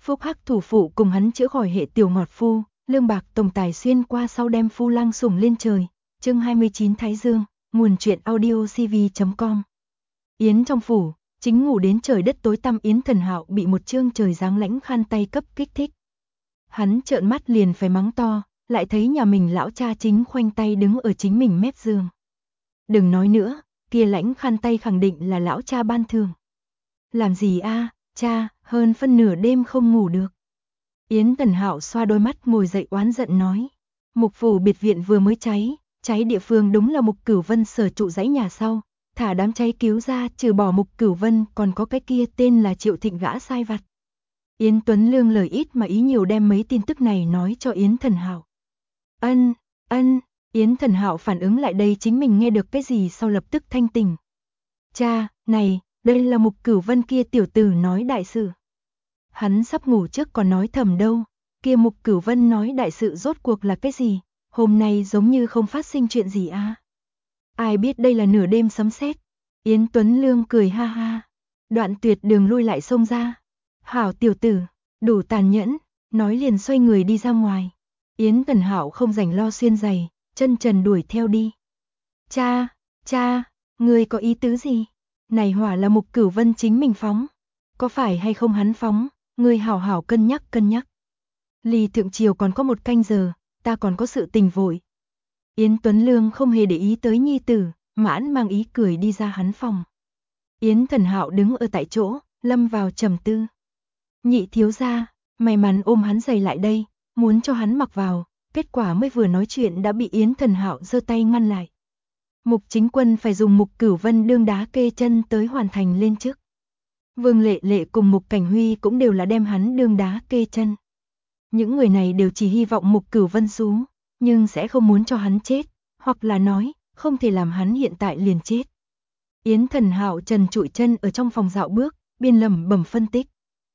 Phúc Hắc thủ phụ cùng hắn chữa khỏi hệ tiểu ngọt phu, lương bạc tổng tài xuyên qua sau đem phu lang sủng lên trời. Chương 29 Thái Dương, nguồn truyện audiocv.com. Yến trong phủ, chính ngủ đến trời đất tối tăm Yến Thần Hạo bị một trương trời giáng lãnh khăn tay cấp kích thích. Hắn trợn mắt liền phải mắng to, lại thấy nhà mình lão cha chính khoanh tay đứng ở chính mình mép giường. Đừng nói nữa, kia lãnh khăn tay khẳng định là lão cha ban thưởng. Làm gì a, cha, hơn phân nửa đêm không ngủ được. Yến Thần Hạo xoa đôi mắt ngồi dậy oán giận nói. Mục phủ biệt viện vừa mới cháy địa phương đúng là Mục Cửu Vân sở trụ dãy nhà sau. Thả đám cháy cứu ra, trừ bỏ Mục Cửu Vân còn có cái kia tên là Triệu Thịnh gã sai vặt. Yến Tuấn Lương lời ít mà ý nhiều đem mấy tin tức này nói cho Yến Thần Hạo. Ân, Yến Thần Hạo phản ứng lại đây chính mình nghe được cái gì sau lập tức thanh tỉnh. Cha, này, đây là Mục Cửu Vân kia tiểu tử nói đại sự. Hắn sắp ngủ trước còn nói thầm đâu, kia Mục Cửu Vân nói đại sự rốt cuộc là cái gì, hôm nay giống như không phát sinh chuyện gì a. Ai biết đây là nửa đêm sấm sét. Yến Tuấn Lương cười ha ha. Đoạn Tuyệt đường lui lại xông ra. Hảo tiểu tử, đủ tàn nhẫn, nói liền xoay người đi ra ngoài. Yến Thần Hạo không rảnh lo xuyên giày, chân trần đuổi theo đi. Cha, ngươi có ý tứ gì? Này hỏa là Mục Cửu Vân chính mình phóng. Có phải hay không hắn phóng, ngươi hảo hảo cân nhắc. Ly thượng triều còn có một canh giờ, ta còn có sự tình vội. Yến Tuấn Lương không hề để ý tới nhi tử, mãn mang ý cười đi ra hắn phòng. Yến Thần Hạo đứng ở tại chỗ, lâm vào trầm tư. Nhị thiếu gia, may mắn ôm hắn giày lại đây, muốn cho hắn mặc vào, kết quả mới vừa nói chuyện đã bị Yến Thần Hạo giơ tay ngăn lại. Mục Chính Quân phải dùng Mục Cửu Vân đương đá kê chân tới hoàn thành lên chức. Vương Lệ Lệ cùng Mục Cảnh Huy cũng đều là đem hắn đương đá kê chân. Những người này đều chỉ hy vọng Mục Cửu Vân xuống, nhưng sẽ không muốn cho hắn chết, hoặc là nói, không thể làm hắn hiện tại liền chết. Yến Thần Hạo trần trụi chân ở trong phòng dạo bước, biên lẩm bẩm phân tích.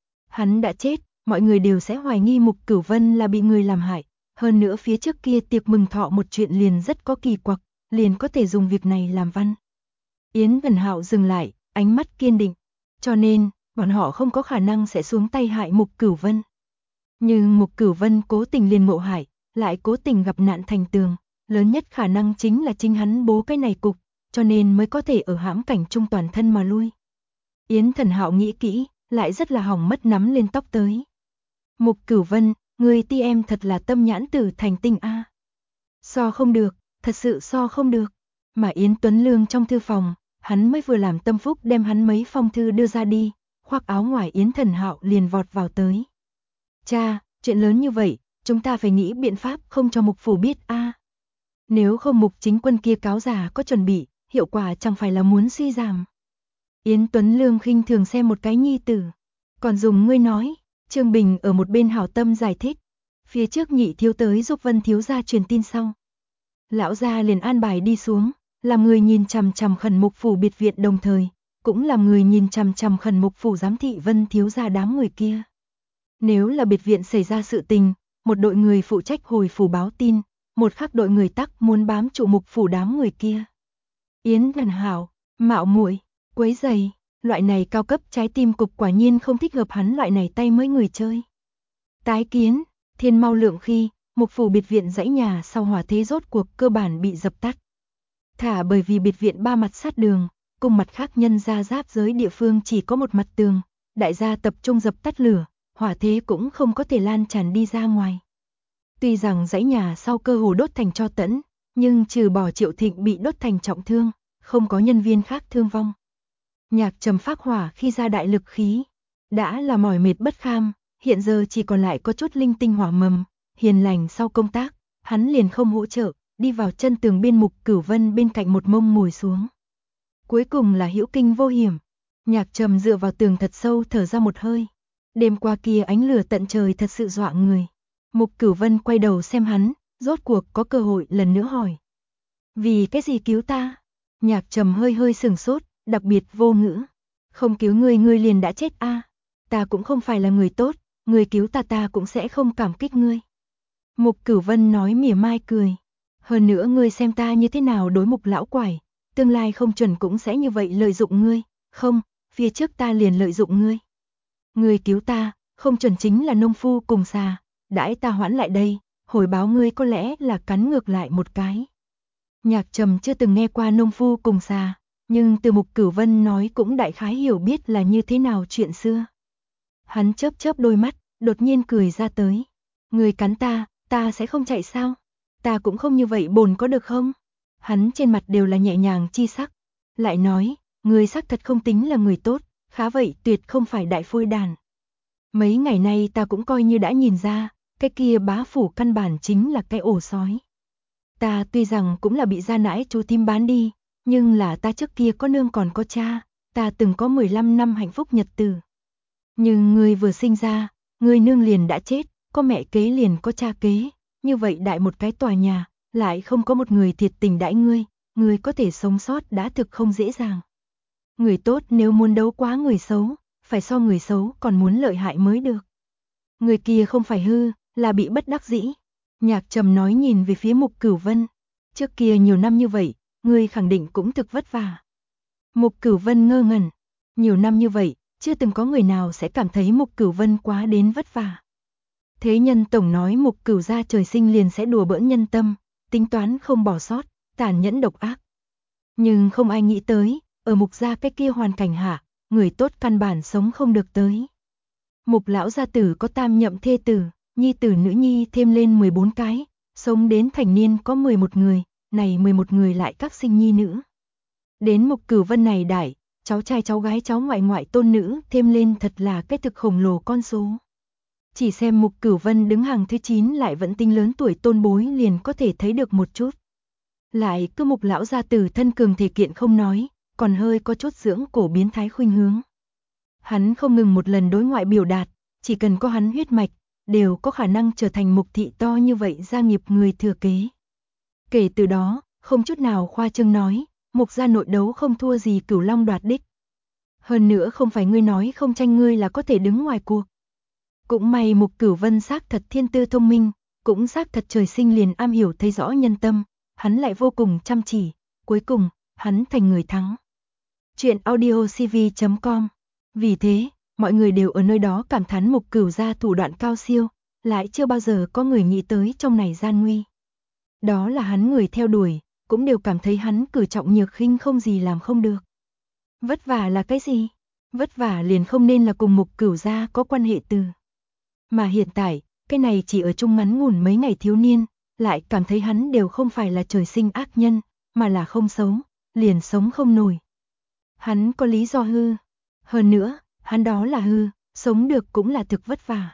Hắn đã chết, mọi người đều sẽ hoài nghi Mục Cửu Vân là bị người làm hại, hơn nữa phía trước kia tiệc mừng thọ một chuyện liền rất có kỳ quặc, liền có thể dùng việc này làm văn. Yến Thần Hạo dừng lại, ánh mắt kiên định, cho nên, bọn họ không có khả năng sẽ xuống tay hại Mục Cửu Vân. Nhưng Mục Cửu Vân cố tình liền ngộ hại, lại cố tình gặp nạn thành tường, lớn nhất khả năng chính là chính hắn bố cái này cục, cho nên mới có thể ở hãm cảnh trung toàn thân mà lui. Yến Thần Hạo nghĩ kỹ, lại rất là hỏng mất nắm lên tóc tới. Mục Cửu Vân, người ti em thật là tâm nhãn tử thành tinh a. So không được, thật sự so không được. Mà Yến Tuấn Lương trong thư phòng, hắn mới vừa làm tâm phúc đem hắn mấy phong thư đưa ra đi, khoác áo ngoài Yến Thần Hạo liền vọt vào tới. Cha, chuyện lớn như vậy, chúng ta phải nghĩ biện pháp không cho Mục phủ biết a. Nếu không Mục Chính Quân kia cáo già có chuẩn bị, hiệu quả chẳng phải là muốn suy giảm. Yến Tuấn Lương khinh thường xem một cái nhi tử, còn dùng ngươi nói. Trương Bình ở một bên hảo tâm giải thích, phía trước Nhị thiếu tới giúp Vân thiếu gia truyền tin sau. Lão gia liền an bài đi xuống, làm người nhìn chằm chằm khẩn Mục phủ biệt viện đồng thời, cũng làm người nhìn chằm chằm khẩn Mục phủ giám thị Vân thiếu gia đám người kia. Nếu là biệt viện xảy ra sự tình, một đội người phụ trách hồi phủ báo tin, một khác đội người tắc muốn bám trụ Mục phủ đám người kia. Yến Thần Hạo, mạo muội, quấy rầy, loại này cao cấp trái tim cục quả nhiên không thích hợp hắn loại này tay mới người chơi. Tái kiến, thiên mau lượng khi, Mục phủ biệt viện dãy nhà sau hỏa thế rốt cuộc cơ bản bị dập tắt. Thả bởi vì biệt viện ba mặt sát đường, cùng mặt khác nhân ra giáp giới địa phương chỉ có một mặt tường, đại gia tập trung dập tắt lửa, hỏa thế cũng không có thể lan tràn đi ra ngoài. Tuy rằng dãy nhà sau cơ hồ đốt thành tro tẫn, nhưng trừ bỏ Triệu Thịnh bị đốt thành trọng thương, không có nhân viên khác thương vong. Nhạc Trầm phác hỏa khi ra đại lực khí, đã là mỏi mệt bất kham, hiện giờ chỉ còn lại có chút linh tinh hỏa mầm, hiền lành sau công tác, hắn liền không hỗ trợ, đi vào chân tường biên Mục Cửu Vân bên cạnh một mông ngồi xuống. Cuối cùng là hữu kinh vô hiểm, Nhạc Trầm dựa vào tường thật sâu thở ra một hơi. Đêm qua kia ánh lửa tận trời thật sự dọa người. Mục Cửu Vân quay đầu xem hắn, rốt cuộc có cơ hội lần nữa hỏi. Vì cái gì cứu ta? Nhạc Trầm hơi sửng sốt, đặc biệt vô ngữ. Không cứu ngươi liền đã chết a. Ta cũng không phải là người tốt, ngươi cứu ta cũng sẽ không cảm kích ngươi. Mục Cửu Vân nói mỉa mai cười. Hơn nữa ngươi xem ta như thế nào đối Mục lão quải, tương lai không chuẩn cũng sẽ như vậy lợi dụng ngươi, không, phía trước ta liền lợi dụng ngươi. Ngươi cứu ta, không chuẩn chính là nông phu cùng xà, đãi ta hoãn lại đây, hồi báo ngươi có lẽ là cắn ngược lại một cái. Nhạc Trầm chưa từng nghe qua nông phu cùng xà, nhưng từ Mục Cửu Vân nói cũng đại khái hiểu biết là như thế nào chuyện xưa. Hắn chớp chớp đôi mắt, đột nhiên cười ra tới. Người cắn ta sẽ không chạy sao? Ta cũng không như vậy bồn có được không? Hắn trên mặt đều là nhẹ nhàng chi sắc. Lại nói, người xác thật không tính là người tốt, khá vậy tuyệt không phải đại phôi đàn. Mấy ngày nay ta cũng coi như đã nhìn ra, cái kia bá phủ căn bản chính là cái ổ sói. Ta tuy rằng cũng là bị gia nãi chú thím bán đi, nhưng là ta trước kia có nương còn có cha, ta từng có 15 năm hạnh phúc nhật tử. Nhưng ngươi vừa sinh ra, ngươi nương liền đã chết, có mẹ kế liền có cha kế, như vậy đại một cái tòa nhà, lại không có một người thiệt tình đãi ngươi có thể sống sót đã thực không dễ dàng. Người tốt nếu muốn đấu quá người xấu, phải so người xấu còn muốn lợi hại mới được. Người kia không phải hư, là bị bất đắc dĩ. Nhạc Trầm nói nhìn về phía Mục Cửu Vân. Trước kia nhiều năm như vậy, ngươi khẳng định cũng thực vất vả. Mục Cửu Vân ngơ ngẩn. Nhiều năm như vậy, chưa từng có người nào sẽ cảm thấy Mục Cửu Vân quá đến vất vả. Thế nhân tổng nói Mục Cửu gia trời sinh liền sẽ đùa bỡn nhân tâm, tính toán không bỏ sót, tàn nhẫn độc ác. Nhưng không ai nghĩ tới, ở Mục gia cái kia hoàn cảnh hạ, người tốt căn bản sống không được tới. Mục lão gia tử có tam nhậm thê tử, nhi tử nữ nhi thêm lên 14 cái, sống đến thành niên có 11 người, này 11 người lại các sinh nhi nữ. Đến Mục Cửu Vân này đại, cháu trai cháu gái cháu ngoại ngoại tôn nữ thêm lên thật là cái thực khổng lồ con số. Chỉ xem Mục Cửu Vân đứng hàng thứ 9 lại vẫn tinh lớn tuổi tôn bối liền có thể thấy được một chút. Lại cứ Mục lão gia tử thân cường thể kiện không nói, còn hơi có chút dưỡng cổ biến thái khuynh hướng. Hắn không ngừng một lần đối ngoại biểu đạt, chỉ cần có hắn huyết mạch, đều có khả năng trở thành Mục thị to như vậy gia nghiệp người thừa kế. Kể từ đó, không chút nào khoa trương nói, Mục gia nội đấu không thua gì Cửu Long đoạt đích. Hơn nữa không phải ngươi nói không tranh ngươi là có thể đứng ngoài cuộc. Cũng may Mục Cửu Vân xác thật thiên tư thông minh, cũng xác thật trời sinh liền am hiểu thấy rõ nhân tâm, hắn lại vô cùng chăm chỉ, cuối cùng, hắn thành người thắng. Chuyện audiocv.com. Vì thế, mọi người đều ở nơi đó cảm thán Mục Cửu gia thủ đoạn cao siêu, lại chưa bao giờ có người nghĩ tới trong này gian nguy. Đó là hắn người theo đuổi, cũng đều cảm thấy hắn cử trọng nhược khinh không gì làm không được. Vất vả là cái gì? Vất vả liền không nên là cùng Mục Cửu gia có quan hệ từ. Mà hiện tại, cái này chỉ ở chung ngắn ngủn mấy ngày thiếu niên, lại cảm thấy hắn đều không phải là trời sinh ác nhân, mà là không xấu, liền sống không nổi. Hắn có lý do hư. Hơn nữa, hắn đó là hư, sống được cũng là thực vất vả.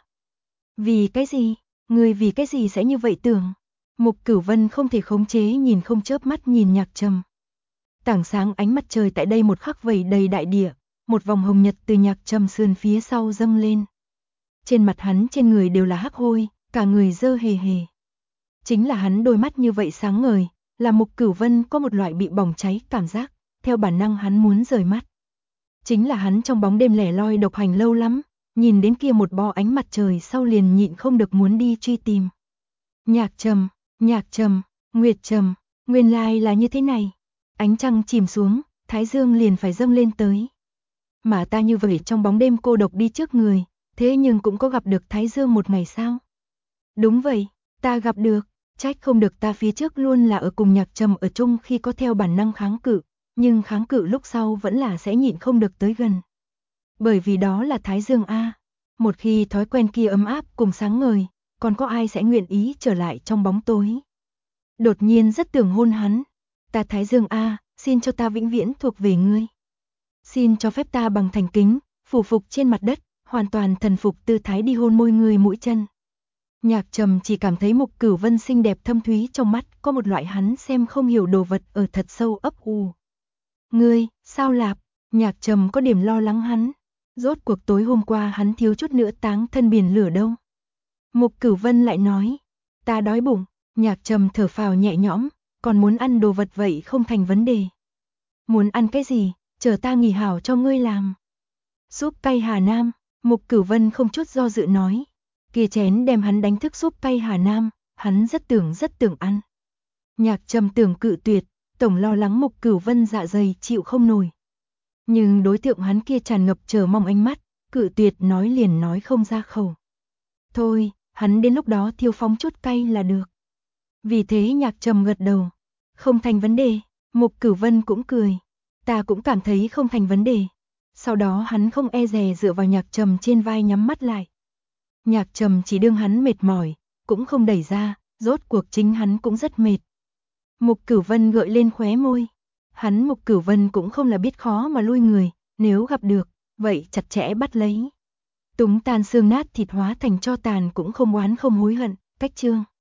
Vì cái gì? Người vì cái gì sẽ như vậy tưởng? Mục Cửu Vân không thể khống chế nhìn không chớp mắt nhìn Nhạc Trầm. Tảng sáng ánh mặt trời tại đây một khắc vẩy đầy đại địa, một vòng hồng nhật từ Nhạc Trầm sườn phía sau dâng lên. Trên mặt hắn trên người đều là hắc hôi, cả người dơ hề hề. Chính là hắn đôi mắt như vậy sáng ngời, là Mục Cửu Vân có một loại bị bỏng cháy cảm giác, theo bản năng hắn muốn rời mắt. Chính là hắn trong bóng đêm lẻ loi độc hành lâu lắm, nhìn đến kia một bo ánh mặt trời sau liền nhịn không được muốn đi truy tìm. Nhạc Trầm, Nguyệt Trầm, nguyên lai là như thế này. Ánh trăng chìm xuống, thái dương liền phải dâng lên tới. Mà ta như vậy trong bóng đêm cô độc đi trước người, thế nhưng cũng có gặp được thái dương một ngày sao? Đúng vậy, ta gặp được, trách không được ta phía trước luôn là ở cùng Nhạc Trầm ở chung khi có theo bản năng kháng cự, nhưng kháng cự lúc sau vẫn là sẽ nhịn không được tới gần. Bởi vì đó là thái dương a. Một khi thói quen kia ấm áp cùng sáng ngời, còn có ai sẽ nguyện ý trở lại trong bóng tối. Đột nhiên rất tưởng hôn hắn. Ta thái dương a, xin cho ta vĩnh viễn thuộc về ngươi. Xin cho phép ta bằng thành kính, phủ phục trên mặt đất, hoàn toàn thần phục tư thái đi hôn môi ngươi mũi chân. Nhạc Trầm chỉ cảm thấy Mục Cửu Vân xinh đẹp thâm thúy trong mắt, có một loại hắn xem không hiểu đồ vật ở thật sâu ấp ù. Ngươi, sao lạp? Nhạc Trầm có điểm lo lắng hắn. Rốt cuộc tối hôm qua hắn thiếu chút nữa táng thân biển lửa đâu. Mục Cửu Vân lại nói, ta đói bụng. Nhạc Trầm thở phào nhẹ nhõm, còn muốn ăn đồ vật vậy không thành vấn đề. Muốn ăn cái gì, chờ ta nghỉ hảo cho ngươi làm. Súp cay Hà Nam, Mục Cửu Vân không chút do dự nói. Kia chén đem hắn đánh thức súp cay Hà Nam, hắn rất tưởng ăn. Nhạc Trầm tưởng cự tuyệt, tổng lo lắng Mục Cửu Vân dạ dày chịu không nổi. Nhưng đối tượng hắn kia tràn ngập chờ mong ánh mắt, cự tuyệt nói liền nói không ra khẩu. Thôi, hắn đến lúc đó thiêu phóng chút cay là được. Vì thế Nhạc Trầm gật đầu. Không thành vấn đề, Mục Cửu Vân cũng cười. Ta cũng cảm thấy không thành vấn đề. Sau đó hắn không e dè dựa vào Nhạc Trầm trên vai nhắm mắt lại. Nhạc Trầm chỉ đương hắn mệt mỏi, cũng không đẩy ra, rốt cuộc chính hắn cũng rất mệt. Mục Cửu Vân gợi lên khóe môi. Hắn Mục Cửu Vân cũng không là biết khó mà lui người, nếu gặp được, vậy chặt chẽ bắt lấy. Túng tan xương nát thịt hóa thành tro tàn cũng không oán không hối hận, cách chương.